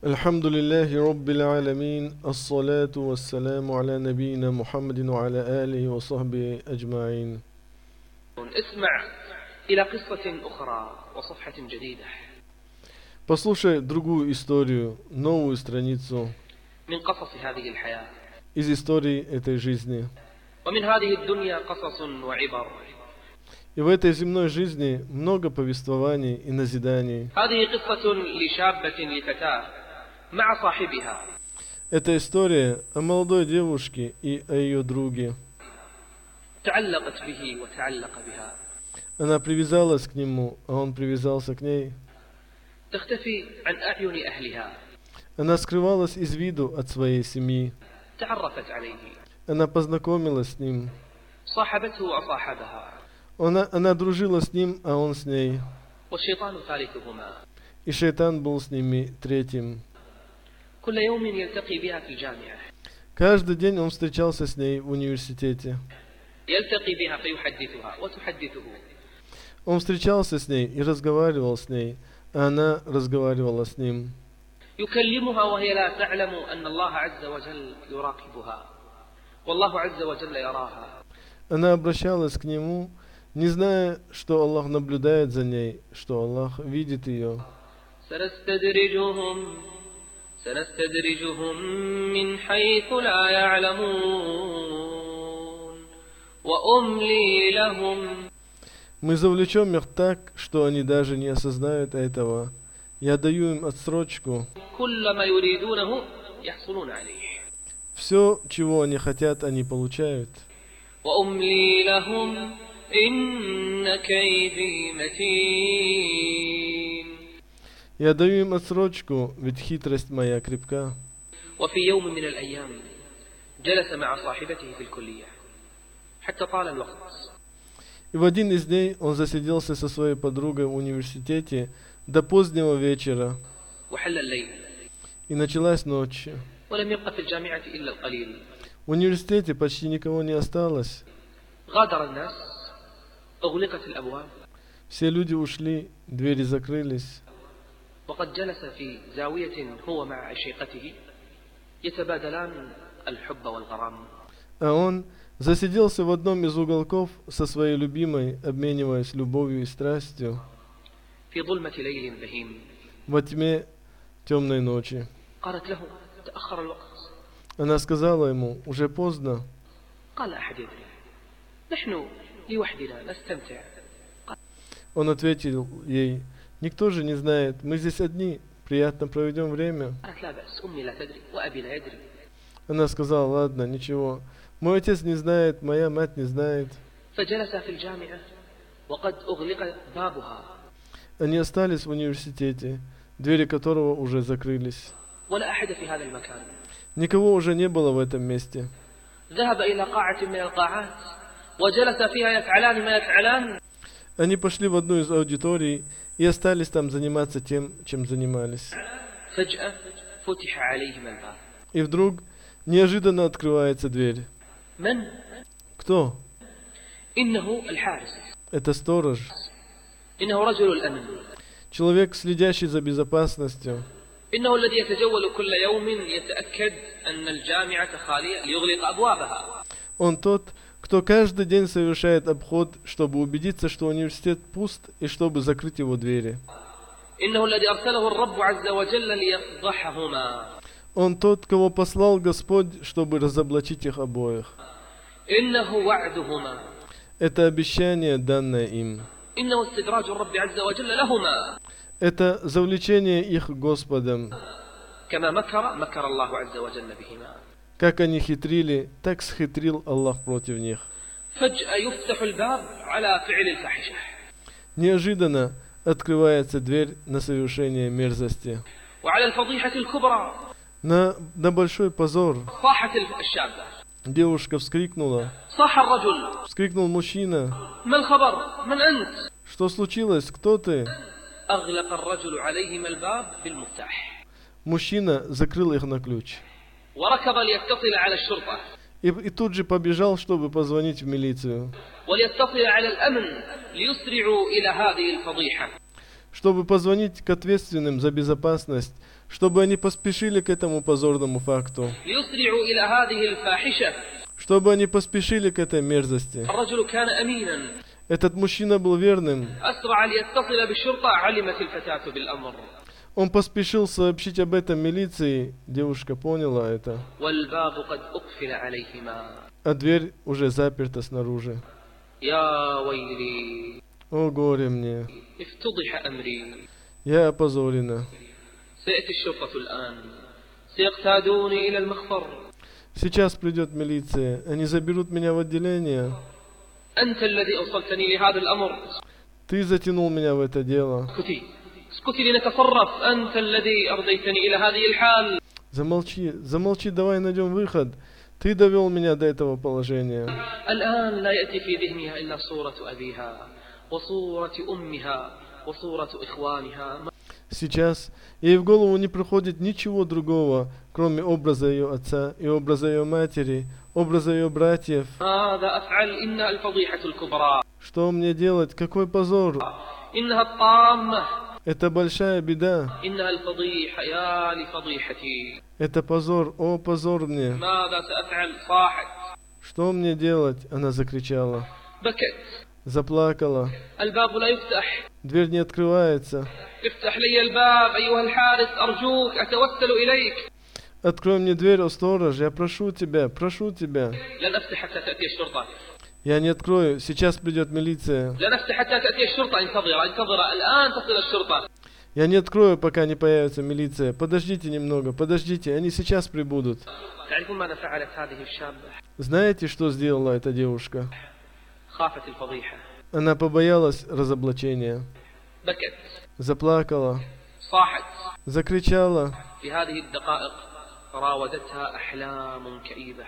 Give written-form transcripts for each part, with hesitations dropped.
الحمد لله رب العالمين الصلاة والسلام على نبينا محمد وعلى آله وصحبه أجمعين. اسمع إلى قصة أخرى وصفحة جديدة. Послушай другую историю, новую страницу من قصص هذه الحياة. из истории этой жизни. ومن هذه الدنيا قصص وعبر. И в этой земной жизни много повествований и назиданий. هذه قصة لشابة لفتاة مع صاحبها. Это история о молодой девушке и о ее друге. تعلقت به وتعلق بها. Она привязалась к нему, а он привязался к ней. تختفي عن أعين أهلها. Она скрывалась из виду от своей семьи. تعرفت عليه. Она познакомилась с ним. صاحبته وصاحبها. Она дружила с ним, а он с ней. والشيطان ثالثهما. И шайтан был с ними третьим. كل يوم يلتقي بها في الجامعة. Каждый день он встречался с ней в университете. يلتقي بها فيحدثها وتحدثه. Он встречался с ней и разговаривал с ней, а она разговаривала с ним. يكلمها وهي لا تعلم أن الله عز وجل يراقبها والله عز وجل يراها. Она обращалась к нему, не зная, что Аллах наблюдает за ней, что Аллах видит ее. سنستدرجهم من حيث لا يعلمون وأملي لهم. Мы завлечем их так, что они даже не осознают этого. Я даю им отсрочку. كل ما يريدونه يحصلون عليه. Все, чего они хотят, они получают. وأملي لهم إن كيدي متين. Я даю им отсрочку, ведь хитрость моя крепка. وفي يوم من الأيام جلس مع صاحبته في الكلية حتى طال الوقت. И в один из дней он засиделся со своей подругой в университете до позднего вечера. وحل الليل. И началась ночь. ولم يبق في الجامعة إلا القليل. В университете почти никого не осталось. غادر الناس. أغلقت الأبواب. Все люди ушли, двери закрылись. وقد جلس في زاوية هو مع عشيقته يتبادلان الحب والغرام. А он засиделся в одном из уголков со своей любимой, обмениваясь любовью и страстью في ظلمة ليل بهيم. во тьме темной ночи. قالت له تأخر الوقت. Она сказала ему: уже поздно. قال أحد يدري نحن لوحدنا نستمتع. Он ответил ей: никто же не знает, мы здесь одни, приятно проведем время. قالت لا بأس أمي لا تدري وأبي لا يدري. Она сказала: ладно, ничего, мой отец не знает, моя мать не знает. فجلس في الجامعة وقد أغلق بابها. Они остались в университете, двери которого уже закрылись. ولا أحد في هذا المكان. Никого уже не было в этом месте. ذهب إلى قاعة من القاعات وجلس فيها يفعلان ما يفعلان. Они пошли в одну из аудиторий и остались там заниматься тем, чем занимались. فجأة فتح عليهم الباب. И вдруг неожиданно открывается дверь. من؟ Кто? إنه الحارس. Это сторож. إنه رجل الأمن. Человек, следящий за безопасностью. إنه الذي يتجول كل يوم يتأكد أن الجامعة خالية ليغلق أبوابها. Он тот, кто каждый день совершает обход, чтобы убедиться, что университет пуст и чтобы закрыть его двери. إنه الذي أرسله الرب عز وجل ليفضحهما. Он тот, кого послал Господь, чтобы разоблачить их обоих. إنه وعدهما. Это обещание, данное им. إنه استدراج الرب عز وجل لهما. Это завлечение их Господом. كما مكر الله عز وجل بهما. Как они хитрили, так схитрил Аллах против них. فجأة يفتح الباب على فعل الفاحشة. Неожиданно открывается дверь на совершение мерзости. وعلى الفضيحة الكبرى. На большой позор. صاحت الشابة. Девушка вскрикнула. صاح الرجل. Вскрикнул мужчина. ما الخبر؟ من أنت؟ Что случилось? Кто ты? أغلق الرجل عليهم الباب بالمفتاح. Мужчина закрыл их на ключ. وركض ليتصل على الشرطة. И тут же побежал, чтобы позвонить в милицию. وليتصل على الأمن ليسرعوا إلى هذه الفضيحة. Чтобы позвонить к ответственным за безопасность, чтобы они поспешили к этому позорному факту, ليسرعوا إلى هذه الفاحشة. чтобы они поспешили к этой мерзости. الرجل كان أمينا، Этот мужчина был верным. أسرع ليتصل بالشرطة، علمت الفتاة بالأمر. Он поспешил сообщить об этом милиции. Девушка поняла это. والباب قد أقفل عليهما. А дверь уже заперта снаружи. يا ويلي، О, горе мне. افتضح أمري. Я опозорена. سيأتي الشرطة الآن، سيقتادوني إلى المخفر. Сейчас придет милиция. Они заберут меня в отделение. أنت الذي أوصلتني لهذا الأمر. Ты затянул меня в это дело. اسكتي اسكتي لنتصرف. أنت الذي أرضيتني إلى هذه الحال. Замолчи, замолчи, давай найдем выход. Ты довел меня до этого положения. الآن لا يأتي في ذهنها إلا صورة أبيها وصورة أمها وصورة إخوانها. Сейчас ей в голову не приходит ничего другого, кроме образа ее отца и образа ее матери, образа ее братьев. ماذا أفعل؟ إنها الفضيحة الكبرى. Что мне делать? Какой позор? إنها الطامة. Это большая беда. إنها الفضيحة. يا لفضيحتي. Это позор. О, позор мне. ماذا سأفعل؟ صاحت. Что мне делать? Она закричала. بكت. Заплакала. الباب لا يفتح. Дверь не открывается. افتح لي الباب أيها الحارس، أرجوك، أتوسل إليك. Открой мне дверь, о сторож, я прошу тебя, прошу тебя. لن أفتح حتى تأتي الشرطة. Я не открою, сейчас придет милиция. لن أفتح حتى تأتي الشرطة. انتظر انتظر، الآن تصل الشرطة. Я не открою, пока не появится милиция. Подождите немного, подождите, они сейчас прибудут. تعرفون ماذا فعلت هذه الشابة؟ Знаете, что сделала эта девушка? خافت الفضيحة. Она побоялась разоблачения. بكت. Заплакала, صاحت. закричала. في هذه الدقائق راودتها أحلام كئيبة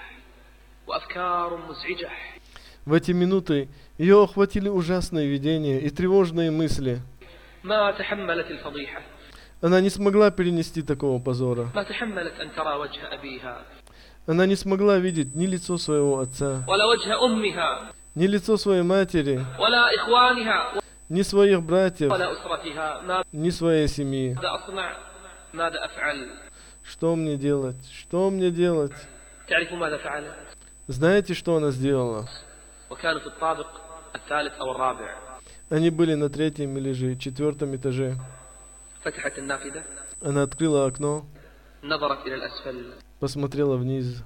وأفكار مزعجة. В эти минуты ее охватили ужасные видения и тревожные мысли. ما تحملت الفضيحة. Она не смогла перенести такого позора. ما تحملت أن ترى وجه أبيها Она не смогла видеть ни лицо своего отца, ولا وجه أمها ни лицо своей матери, ولا إخوانها ни своих братьев, ولا أسرتها. ни своей семьи. ماذا أصنع؟ ماذا أفعل؟ Что мне делать? Что мне делать? تعرفون ماذا فعلت؟ Знаете, что она сделала? وكانوا في الطابق الثالث أو الرابع. Они были на 3-м или же 4-м этаже. فتحت النافذة. Она открыла окно, نظرت إلى الأسفل. посмотрела вниз.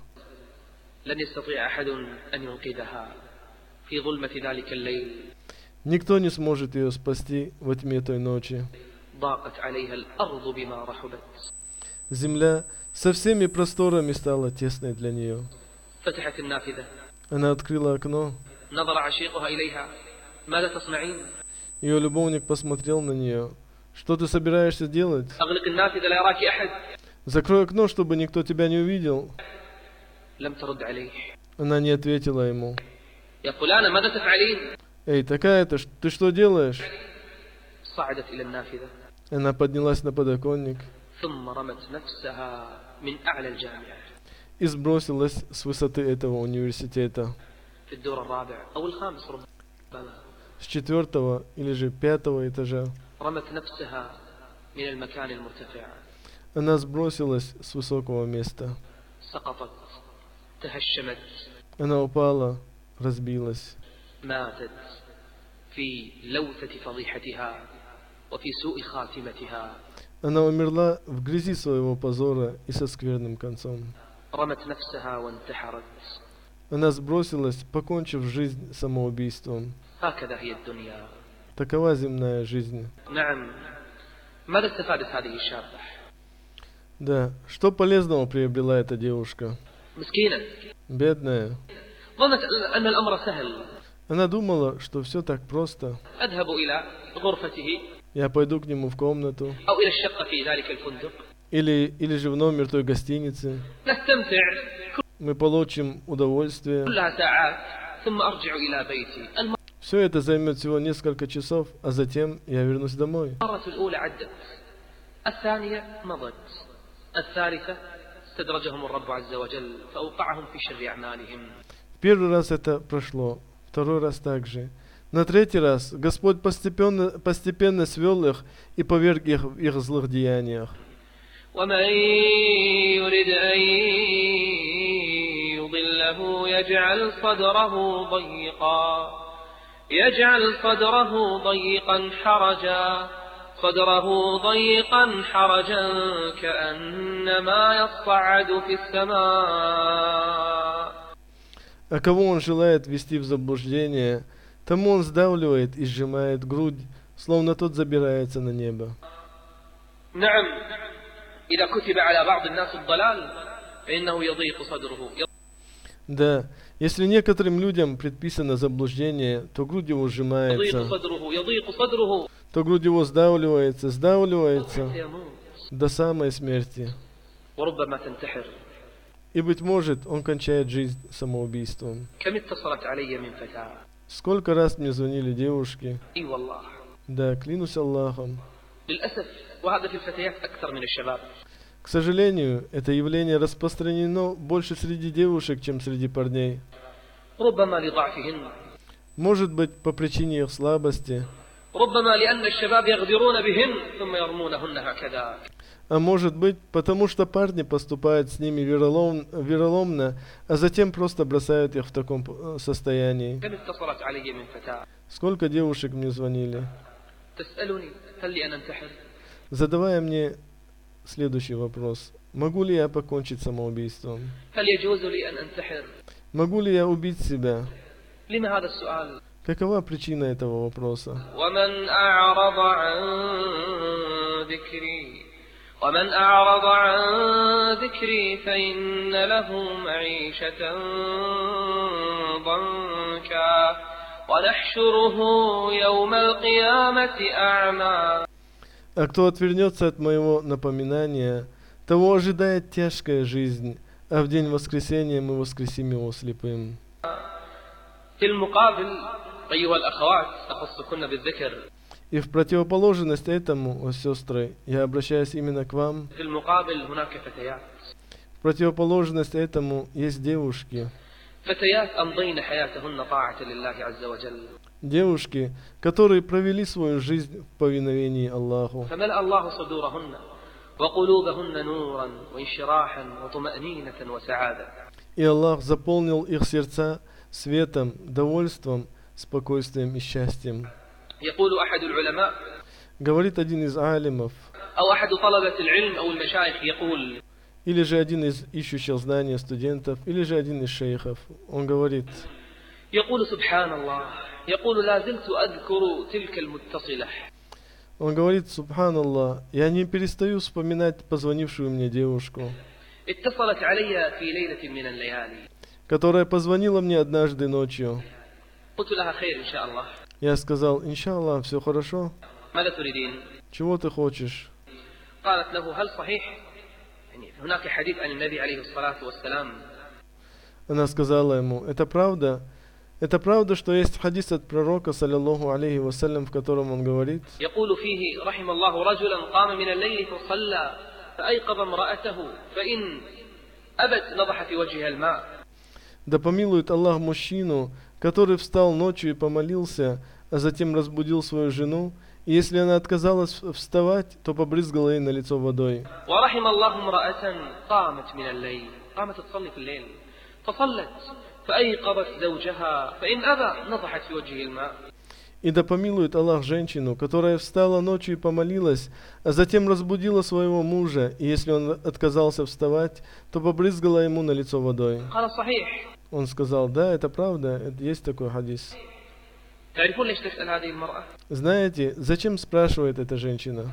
لن يستطيع أحد أن ينقذها في ظلمة ذلك الليل. Никто не сможет ее спасти во тьме той ночи. ضاقت عليها الأرض بما رحبت. Земля со всеми просторами стала тесной для нее. فتحت النافذة. Она открыла окно. نظر عشيقها إليها. ماذا تصنعين؟ Ее любовник посмотрел на нее. Что ты собираешься делать? أغلق النافذة لا يراك أحد. Закрой окно, чтобы никто тебя не увидел. لم ترد عليه. Она не ответила ему. يا فلانة ماذا تفعلين؟ Эй, такая-то, ты что делаешь? صعدت إلى النافذة. Она поднялась на подоконник ثم رمت نفسها من أعلى الجامعة. и сбросилась с высоты этого университета. في الدور الرابع أو الخامس ربما. С 4-го или же 5-го этажа. رمت نفسها من المكان المرتفع. Она сбросилась с высокого места. سقطت. تهشمت. Она упала, разбилась. ماتت في لوثة فضيحتها وفي سوء خاتمتها. Она умерла в грязи своего позора и со скверным концом. رمت نفسها وانتحرت. Она сбросилась, покончив жизнь самоубийством. هكذا هي الدنيا. Такова земная жизнь. نعم. ماذا استفادت هذه الشابة؟ Да, что полезного приобрела эта девушка? مسكينة. Бедная. ظنت أن الأمر سهل. Она думала, что все так просто. أذهب إلى غرفته Я пойду к нему в комнату. أو إلى الشقة في ذلك الفندق. Или же в номер той гостиницы. نستمتع Мы получим удовольствие. كلها ساعات ثم أرجع إلى بيتي. Все это займет всего несколько часов, а затем я вернусь домой. المرة الأولى عدت. الثانية مضت. الثالثة استدرجهم الرب عز وجل فأوقعهم في شر أعمالهم. В первый раз это прошло, второй раз также. На третий раз Господь постепенно свел их и поверг их в их злых деяниях. ومن يرد أن يضله يجعل صدره ضيقا حرجا كأنما يصعد في السماء. А кого он желает ввести в заблуждение, тому он сдавливает и сжимает грудь, словно тот забирается на небо. نعم إذا كتب على بعض الناس الضلال فإنه يضيق صدره. Да, если некоторым людям предписано заблуждение, то грудь его сжимается, то грудь его сдавливается до самой смерти. وربما تنتحر. И, быть может, он кончает жизнь самоубийством. كم اتصلت علي من فتاة. Сколько раз мне звонили девушки. إي والله. Да, клянусь Аллахом. للأسف وهذا في الفتيات أكثر من الشباب. К сожалению, это явление распространено больше среди девушек, чем среди парней. ربما لضعفهن. Может быть, по причине их слабости. ربما لأن الشباب يغدرون بهن ثم يرمونهن هكذا. А может быть, потому что парни поступают с ними вероломно, а затем просто бросают их в таком состоянии. كم اتصلت علي من فتاة. Сколько девушек мне звонили, تسألني هل لي أن أنتحر. задавая мне следующий вопрос. Могу ли я покончить самоубийством? هل يجوز لي أن أنتحر. Могу ли я убить себя? لما هذا السؤال. Какова причина этого вопроса? ومن أعرض عن ذكري فإن له معيشة ضنكا ونحشره يوم القيامة أعمى. А кто отвернется от моего напоминания, того ожидает тяжкая жизнь, а в день воскресения мы воскресим его слепым. في المقابل أيها الأخوات أخصكن بالذكر. И в противоположность этому, о сестры, я обращаюсь именно к вам. في المقابل هناك فتيات. В противоположность этому есть девушки. فتيات أمضين حياتهن طاعة لله عز وجل. Девушки, которые провели свою жизнь в повиновении Аллаху. فملأ الله صدورهن وقلوبهن نورا وانشراحا وطمأنينة وسعادة. И Аллах заполнил их сердца светом, довольством, спокойствием и счастьем. يقول أحد العلماء. Говорит один из алимов. أو أحد طلبة العلم أو المشايخ يقول. Или же один из ищущих знания студентов, или же один из шейхов. Он говорит. يقول سبحان الله. يقول لا زلت أذكر تلك المتصلة. Он говорит, субханаллах, я не перестаю вспоминать позвонившую мне девушку, اتصلت علي في ليلة من الليالي. которая позвонила мне однажды ночью. قلت لها خير إن شاء الله. Я сказал, иншаллах, все хорошо. ماذا تريدين؟ Чего ты хочешь? قالت له هل صحيح يعني هناك حديث عن النبي عليه الصلاة والسلام. Она сказала ему, это правда, что есть хадис от пророка, саллиллаху алейхи вассалям, в котором он говорит, يقول فيه رحم الله رجلا قام من الليل فصلى فأيقظ امرأته فإن أبت نضح في وجهها الماء. да помилует Аллах мужчину, который встал ночью и помолился, а затем разбудил свою жену, и если она отказалась вставать, то побрызгала ей на лицо водой. ورحم الله امرأة قامت من الليل قامت تصلي في الليل فصلت فأيقظت زوجها فإن أبى نضحت في وجهه الماء. И да помилует Аллах женщину, которая встала ночью и помолилась, а затем разбудила своего мужа, и если он отказался вставать, то побрызгала ему на лицо водой. قال صحيح. Он сказал, да, это правда, есть такой хадис. تعرفون ليش تسأل هذه المرأة؟ Знаете, зачем спрашивает эта женщина?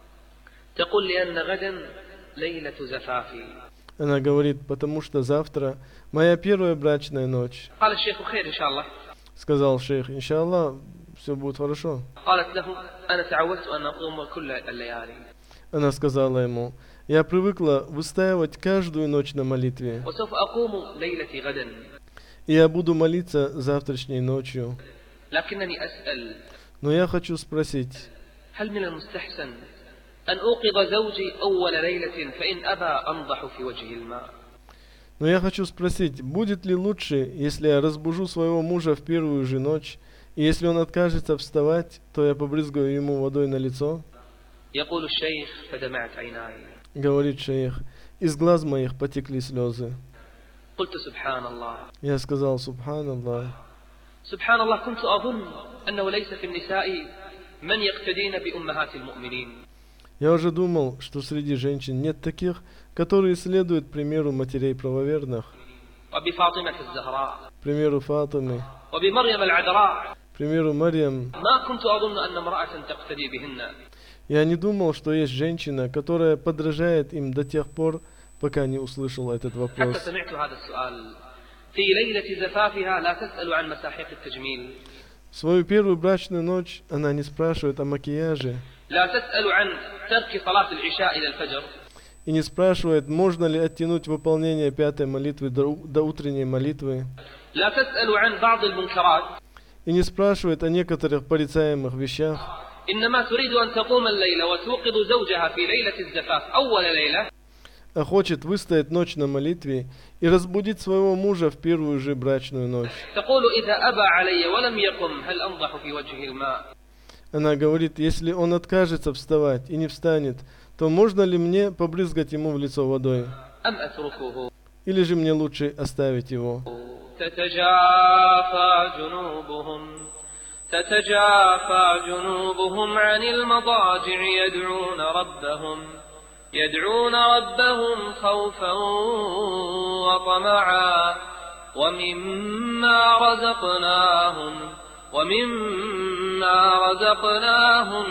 تقول لأن غدا ليلة زفافي. Она говорит, потому что завтра моя первая брачная ночь. قال الشيخ خير إن شاء الله. Сказал шейх, иншаллах, все будет хорошо. قالت له أنا تعودت أن أقوم كل الليالي. Она сказала ему, я привыкла выстаивать каждую ночь на молитве. وسوف أقوم ليلة غدا. И я буду молиться завтрашней ночью. لكنني أسأل. Но я хочу спросить, هل من المستحسن أن أوقظ زوجي أول ليلة فإن أبى أنضح في وجه الماء. Но я хочу спросить, будет ли лучше, если я разбужу своего мужа в первую же ночь, и если он откажется вставать, то я побрызгаю ему водой на лицо? يقول الشيخ فدمعت عيناي. Говорит шейх, из глаз моих потекли слезы. قلت سبحان الله Я сказал, субханаллах. سبحان الله كنت أظن أنه ليس في النساء من يقتدين بأمهات المؤمنين. Я уже думал, что среди женщин нет таких, которые следуют примеру матерей правоверных, وبفاطمة الزهراء примеру Фатимы, وبمريم العذراء примеру Марьям. ما كنت أظن أن امرأة تقتدي بهن. Я не думал, что есть женщина, которая подражает им до тех пор, пока не услышал этот حتى вопрос. سمعت هذا السؤال في ليلة زفافها لا تسأل عن مساحيق التجميل. В свою первую брачную ночь она не спрашивает о макияже لا تسأل عن ترك صلاة العشاء إلى الفجر. и не спрашивает, можно ли оттянуть выполнение пятой молитвы до утренней молитвы, لا تسأل عن بعض المنكرات. и не спрашивает о некоторых порицаемых вещах, إنما تريد أن تقوم الليلة وتوقظ زوجها في ليلة الزفاف أول ليلة. а хочет выстоять ночь на молитве и разбудить своего мужа в первую же брачную ночь. تقول إذا أبى علي ولم يقم هل أنضح في وجهه الماء. Она говорит, если он откажется вставать и не встанет, то можно ли мне побрызгать ему в лицо водой? أم أتركه. Или же мне лучше оставить его? تتجافى جنوبهم عن المضاجع يدعون ربهم خوفا وطمعا ومما رزقناهم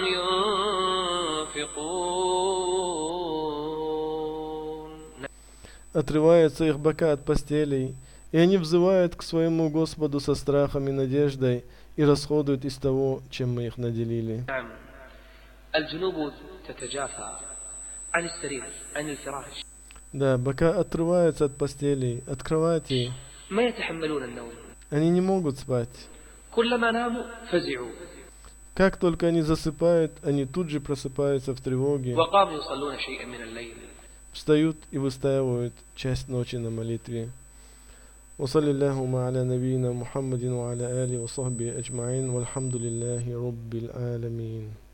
ينفقون. Отрываются их бока от постелей, и они взывают к своему Господу со страхом и надеждой и расходуют из того, чем мы их наделили. الجنوب تتجافى عن السرير عن الفراش. Да, бока отрываются от постелей, от кроватей. ما يتحملون النوم. Они не могут спать. كلما ناموا فزعوا. Как только они засыпают, они тут же просыпаются в тревоге, وقاموا يصلون شيئا من الليل. встают и выстаивают часть ночи на молитве. وصلى اللهم على نبينا محمد وعلى آله وصحبه أجمعين والحمد لله رب العالمين.